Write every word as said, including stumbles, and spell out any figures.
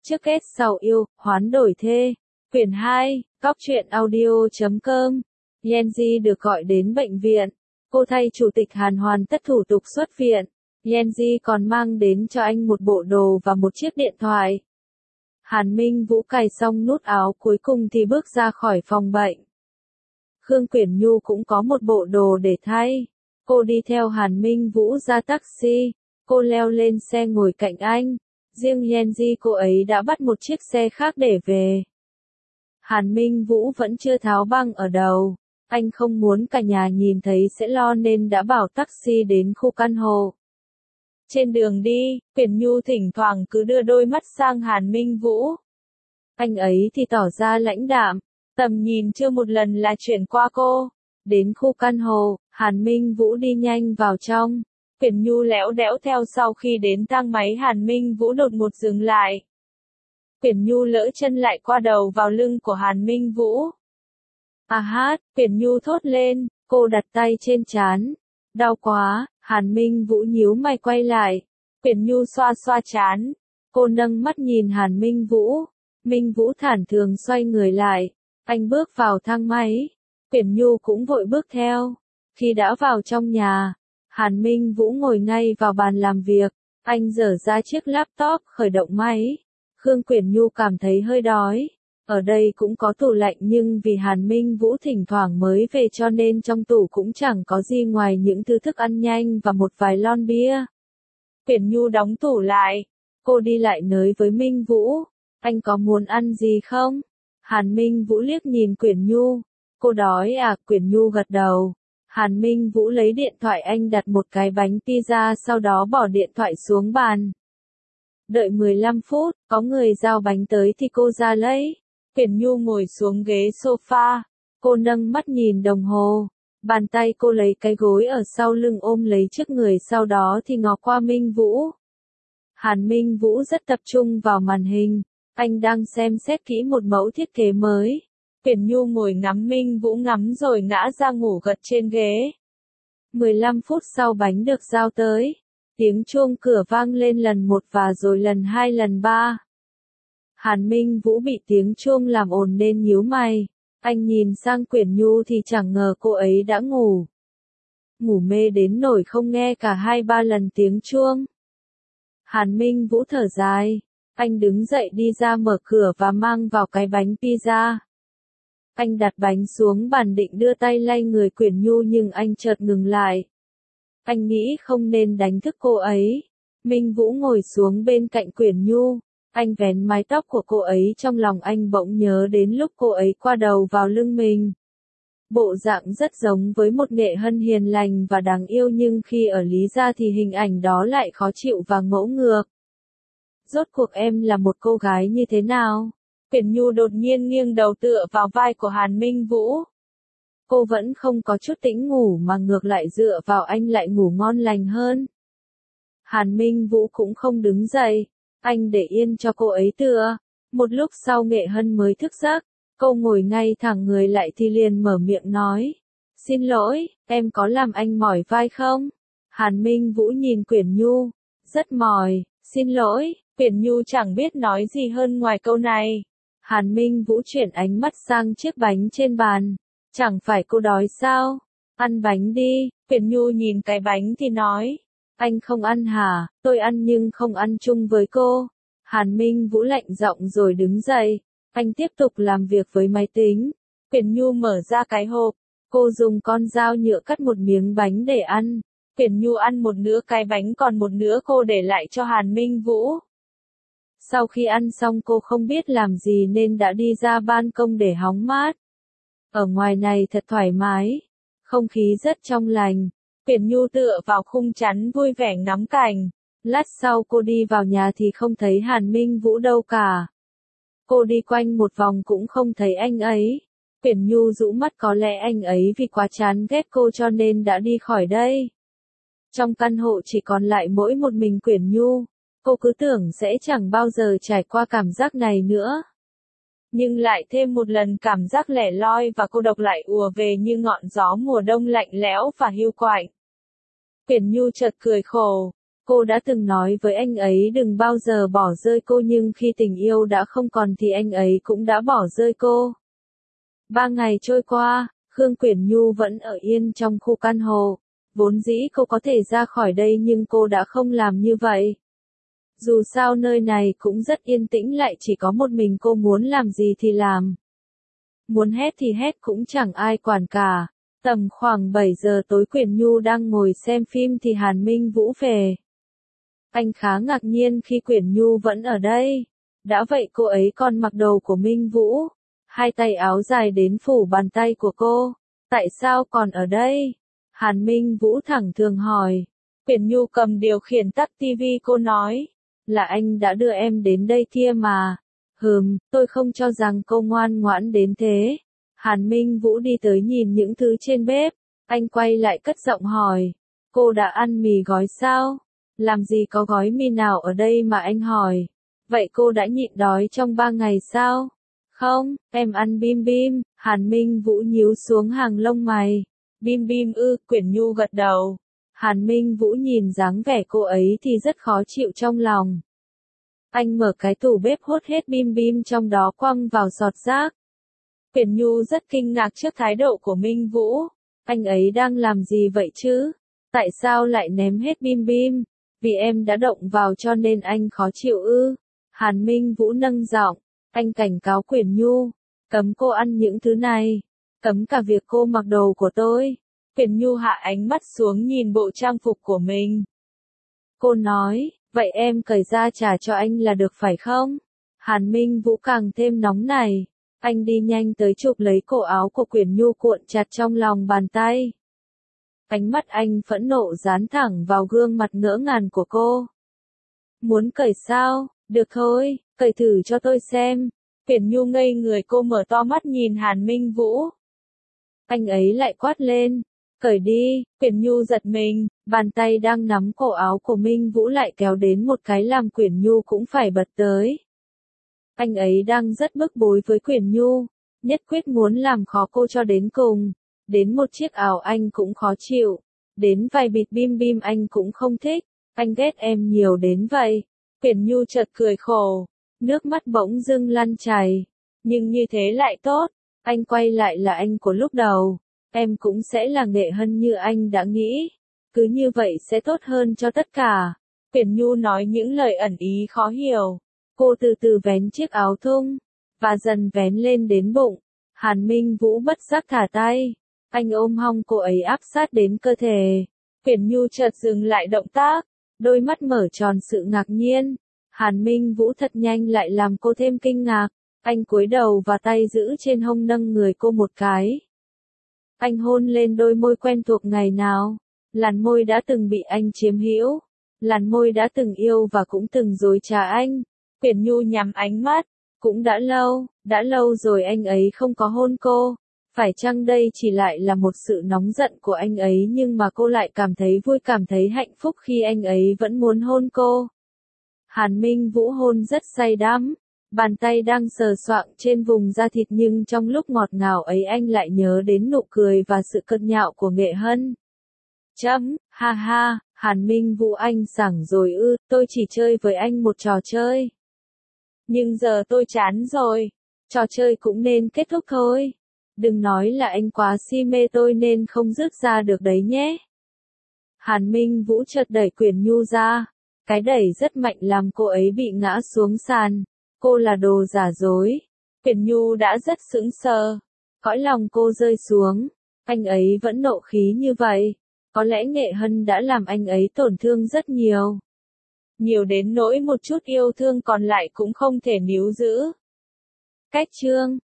Trước kết sau yêu, hoán đổi thê. Quyển hai, Cóc truyện audio chấm com. Yenji được gọi đến bệnh viện. Cô thay chủ tịch Hàn hoàn tất thủ tục xuất viện. Yenji còn mang đến cho anh một bộ đồ và một chiếc điện thoại. Hàn Minh Vũ cài xong nút áo cuối cùng thì bước ra khỏi phòng bệnh. Khương Quyển Nhu cũng có một bộ đồ để thay. Cô đi theo Hàn Minh Vũ ra taxi. Cô leo lên xe ngồi cạnh anh. Riêng Yenji cô ấy đã bắt một chiếc xe khác để về. Hàn Minh Vũ vẫn chưa tháo băng ở đầu. Anh không muốn cả nhà nhìn thấy sẽ lo nên đã bảo taxi đến khu căn hộ. Trên đường đi, Quyển Nhu thỉnh thoảng cứ đưa đôi mắt sang Hàn Minh Vũ. Anh ấy thì tỏ ra lãnh đạm, tầm nhìn chưa một lần là chuyển qua cô. Đến khu căn hộ, Hàn Minh Vũ đi nhanh vào trong. Quyển Nhu lẽo đẽo theo sau khi đến thang máy Hàn Minh Vũ đột ngột dừng lại. Quyển Nhu lỡ chân lại qua đầu vào lưng của Hàn Minh Vũ. À hát, Quyển Nhu thốt lên, cô đặt tay trên trán. Đau quá, Hàn Minh Vũ nhíu mày quay lại. Quyển Nhu xoa xoa trán. Cô nâng mắt nhìn Hàn Minh Vũ. Minh Vũ thản thường xoay người lại. Anh bước vào thang máy. Quyển Nhu cũng vội bước theo. Khi đã vào trong nhà, Hàn Minh Vũ ngồi ngay vào bàn làm việc. Anh dở ra chiếc laptop khởi động máy. Khương Quyển Nhu cảm thấy hơi đói. Ở đây cũng có tủ lạnh nhưng vì Hàn Minh Vũ thỉnh thoảng mới về cho nên trong tủ cũng chẳng có gì ngoài những thứ thức ăn nhanh và một vài lon bia. Quyển Nhu đóng tủ lại. Cô đi lại nới với Minh Vũ. Anh có muốn ăn gì không? Hàn Minh Vũ liếc nhìn Quyển Nhu. Cô đói à? Quyển Nhu gật đầu. Hàn Minh Vũ lấy điện thoại anh đặt một cái bánh pizza sau đó bỏ điện thoại xuống bàn. Đợi mười lăm phút, có người giao bánh tới thì cô ra lấy. Quyển Nhu ngồi xuống ghế sofa. Cô nâng mắt nhìn đồng hồ. Bàn tay cô lấy cái gối ở sau lưng ôm lấy trước người sau đó thì ngó qua Minh Vũ. Hàn Minh Vũ rất tập trung vào màn hình. Anh đang xem xét kỹ một mẫu thiết kế mới. Quyển Nhu ngồi ngắm Minh Vũ ngắm rồi ngã ra ngủ gật trên ghế. mười lăm phút sau bánh được giao tới. Tiếng chuông cửa vang lên lần một và rồi lần hai lần ba. Hàn Minh Vũ bị tiếng chuông làm ồn nên nhíu mày. Anh nhìn sang Quyển Nhu thì chẳng ngờ cô ấy đã ngủ. Ngủ mê đến nỗi không nghe cả hai ba lần tiếng chuông. Hàn Minh Vũ thở dài. Anh đứng dậy đi ra mở cửa và mang vào cái bánh pizza. Anh đặt bánh xuống bàn định đưa tay lay người Quyển Nhu nhưng anh chợt ngừng lại. Anh nghĩ không nên đánh thức cô ấy. Minh Vũ ngồi xuống bên cạnh Quyển Nhu. Anh vén mái tóc của cô ấy trong lòng anh bỗng nhớ đến lúc cô ấy qua đầu vào lưng mình. Bộ dạng rất giống với một nghệ hân hiền lành và đáng yêu nhưng khi ở Lý Gia thì hình ảnh đó lại khó chịu và ngỗ ngược. Rốt cuộc em là một cô gái như thế nào? Quyển Nhu đột nhiên nghiêng đầu tựa vào vai của Hàn Minh Vũ. Cô vẫn không có chút tĩnh ngủ mà ngược lại dựa vào anh lại ngủ ngon lành hơn. Hàn Minh Vũ cũng không đứng dậy. Anh để yên cho cô ấy tựa. Một lúc sau Nghệ Hân mới thức giấc. Cô ngồi ngay thẳng người lại thì liền mở miệng nói. Xin lỗi, em có làm anh mỏi vai không? Hàn Minh Vũ nhìn Quyển Nhu. Rất mỏi, xin lỗi. Quyển Nhu chẳng biết nói gì hơn ngoài câu này. Hàn Minh Vũ chuyển ánh mắt sang chiếc bánh trên bàn. Chẳng phải cô đói sao? Ăn bánh đi. Quyển Nhu nhìn cái bánh thì nói. Anh không ăn hả? Tôi ăn nhưng không ăn chung với cô. Hàn Minh Vũ lạnh giọng rồi đứng dậy. Anh tiếp tục làm việc với máy tính. Quyển Nhu mở ra cái hộp. Cô dùng con dao nhựa cắt một miếng bánh để ăn. Quyển Nhu ăn một nửa cái bánh còn một nửa cô để lại cho Hàn Minh Vũ. Sau khi ăn xong cô không biết làm gì nên đã đi ra ban công để hóng mát. Ở ngoài này thật thoải mái. Không khí rất trong lành. Quyển Nhu tựa vào khung chắn vui vẻ ngắm cảnh. Lát sau cô đi vào nhà thì không thấy Hàn Minh Vũ đâu cả. Cô đi quanh một vòng cũng không thấy anh ấy. Quyển Nhu rũ mắt có lẽ anh ấy vì quá chán ghét cô cho nên đã đi khỏi đây. Trong căn hộ chỉ còn lại mỗi một mình Quyển Nhu. Cô cứ tưởng sẽ chẳng bao giờ trải qua cảm giác này nữa. Nhưng lại thêm một lần cảm giác lẻ loi và cô độc lại ùa về như ngọn gió mùa đông lạnh lẽo và hiu quạnh. Quyển Nhu chợt cười khổ. Cô đã từng nói với anh ấy đừng bao giờ bỏ rơi cô nhưng khi tình yêu đã không còn thì anh ấy cũng đã bỏ rơi cô. Ba ngày trôi qua, Khương Quyển Nhu vẫn ở yên trong khu căn hộ. Vốn dĩ cô có thể ra khỏi đây nhưng cô đã không làm như vậy. Dù sao nơi này cũng rất yên tĩnh lại chỉ có một mình cô muốn làm gì thì làm. Muốn hét thì hét cũng chẳng ai quản cả. Tầm khoảng bảy giờ tối Quyển Nhu đang ngồi xem phim thì Hàn Minh Vũ về. Anh khá ngạc nhiên khi Quyển Nhu vẫn ở đây. Đã vậy cô ấy còn mặc đồ của Minh Vũ. Hai tay áo dài đến phủ bàn tay của cô. Tại sao còn ở đây? Hàn Minh Vũ thẳng thừng hỏi. Quyển Nhu cầm điều khiển tắt tivi cô nói. Là anh đã đưa em đến đây kia mà. Hừm, tôi không cho rằng cô ngoan ngoãn đến thế. Hàn Minh Vũ đi tới nhìn những thứ trên bếp. Anh quay lại cất giọng hỏi. Cô đã ăn mì gói sao? Làm gì có gói mì nào ở đây mà anh hỏi. Vậy cô đã nhịn đói trong ba ngày sao? Không, em ăn bim bim. Hàn Minh Vũ nhíu xuống hàng lông mày. Bim bim ư, Quyển Nhu gật đầu. Hàn Minh Vũ nhìn dáng vẻ cô ấy thì rất khó chịu trong lòng. Anh mở cái tủ bếp hốt hết bim bim trong đó quăng vào sọt rác. Quyển Nhu rất kinh ngạc trước thái độ của Minh Vũ. Anh ấy đang làm gì vậy chứ? Tại sao lại ném hết bim bim? Vì em đã động vào cho nên anh khó chịu ư? Hàn Minh Vũ nâng giọng. Anh cảnh cáo Quyển Nhu. Cấm cô ăn những thứ này. Cấm cả việc cô mặc đồ của tôi. Quyển Nhu hạ ánh mắt xuống nhìn bộ trang phục của mình. Cô nói, vậy em cởi ra trả cho anh là được phải không? Hàn Minh Vũ càng thêm nóng này. Anh đi nhanh tới chụp lấy cổ áo của Quyển Nhu cuộn chặt trong lòng bàn tay. Ánh mắt anh phẫn nộ dán thẳng vào gương mặt ngỡ ngàng của cô. Muốn cởi sao? Được thôi, cởi thử cho tôi xem. Quyển Nhu ngây người cô mở to mắt nhìn Hàn Minh Vũ. Anh ấy lại quát lên. Cởi đi, Quyển Nhu giật mình, bàn tay đang nắm cổ áo của Minh Vũ lại kéo đến một cái làm Quyển Nhu cũng phải bật tới. Anh ấy đang rất bức bối với Quyển Nhu, nhất quyết muốn làm khó cô cho đến cùng. Đến một chiếc áo anh cũng khó chịu, đến vài bịt bim bim anh cũng không thích, anh ghét em nhiều đến vậy. Quyển Nhu chợt cười khổ, nước mắt bỗng dưng lăn chảy, nhưng như thế lại tốt, anh quay lại là anh của lúc đầu, em cũng sẽ là nghệ hân như anh đã nghĩ, cứ như vậy sẽ tốt hơn cho tất cả. Quyển Nhu nói những lời ẩn ý khó hiểu, cô từ từ vén chiếc áo thun, và dần vén lên đến bụng. Hàn Minh Vũ bất giác thả tay. Anh ôm hông cô ấy áp sát đến cơ thể. Quyển Nhu chợt dừng lại động tác, đôi mắt mở tròn sự ngạc nhiên. Hàn Minh Vũ thật nhanh lại làm cô thêm kinh ngạc. Anh cúi đầu và tay giữ trên hông nâng người cô một cái. Anh hôn lên đôi môi quen thuộc ngày nào. Làn môi đã từng bị anh chiếm hữu. Làn môi đã từng yêu và cũng từng dối trá anh. Quyển Nhu nhắm ánh mắt. Cũng đã lâu, đã lâu rồi anh ấy không có hôn cô. Phải chăng đây chỉ lại là một sự nóng giận của anh ấy nhưng mà cô lại cảm thấy vui cảm thấy hạnh phúc khi anh ấy vẫn muốn hôn cô. Hàn Minh Vũ hôn rất say đắm, bàn tay đang sờ soạng trên vùng da thịt nhưng trong lúc ngọt ngào ấy anh lại nhớ đến nụ cười và sự cợt nhạo của Nghệ Hân. Chấm, ha ha, Hàn Minh Vũ anh sảng rồi ư, tôi chỉ chơi với anh một trò chơi. Nhưng giờ tôi chán rồi, trò chơi cũng nên kết thúc thôi. Đừng nói là anh quá si mê tôi nên không dứt ra được đấy nhé. Hàn Minh Vũ chợt đẩy Quyển Nhu ra. Cái đẩy rất mạnh làm cô ấy bị ngã xuống sàn. Cô là đồ giả dối. Quyển Nhu đã rất sững sờ. Cõi lòng cô rơi xuống. Anh ấy vẫn nộ khí như vậy. Có lẽ Nghệ Hân đã làm anh ấy tổn thương rất nhiều. Nhiều đến nỗi một chút yêu thương còn lại cũng không thể níu giữ. Cách chương